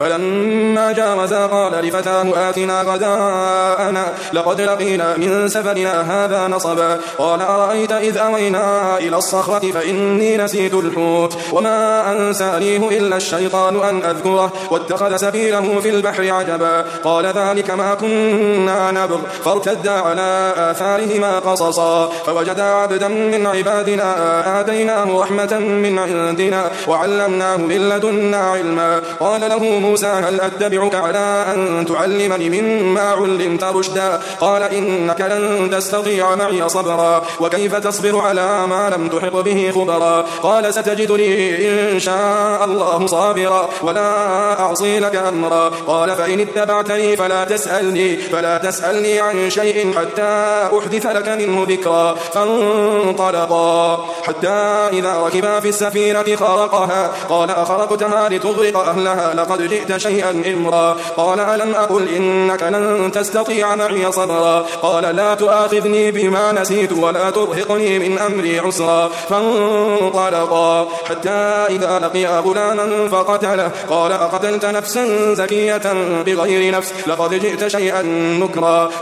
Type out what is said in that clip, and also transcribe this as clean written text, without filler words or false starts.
فلما جاوزا قال لفتاه آتنا غداءنا لقد لقينا من سفرنا هذا نصبا قال أرأيت إذ أوينا إلى الصخرة فإني نسيت الحوت وما أنسانيه إلا الشيطان أن أذكره واتخذ سبيله في البحر عجبا قال ذلك ما كنا نبغ فارتدا على آثارهما قصصا فوجدا عبدا من عبادنا آتيناه رحمة من عندنا وعلمناه من لدنا علما قال له موسى هل أتبعك على أن تعلمني مما علمت رشدا قال إنك لن تستطيع معي صبرا وكيف تصبر على ما لم تحط به خبرا قال ستجدني إن شاء الله صابرا ولا أعصي لك أمرا قال فإن اتبعتني فلا تسألني عن شيء حتى أحدث لك منه ذكرا فانطلقا حتى إذا ركبا في السفينة خرقها قال أخرقتها لتغرق أهلها لقد جئت شيئا إمرا قال ألم أقل إنك لن تستطيع معي صبرا قال لا تؤاخذني بما نسيت ولا ترهقني من أمري عسرا فانطلقا حتى إذا لقيا غلاما فقتله قال أقتلت نفسا زكية بغير نفس لقد جئت شيئا نكرا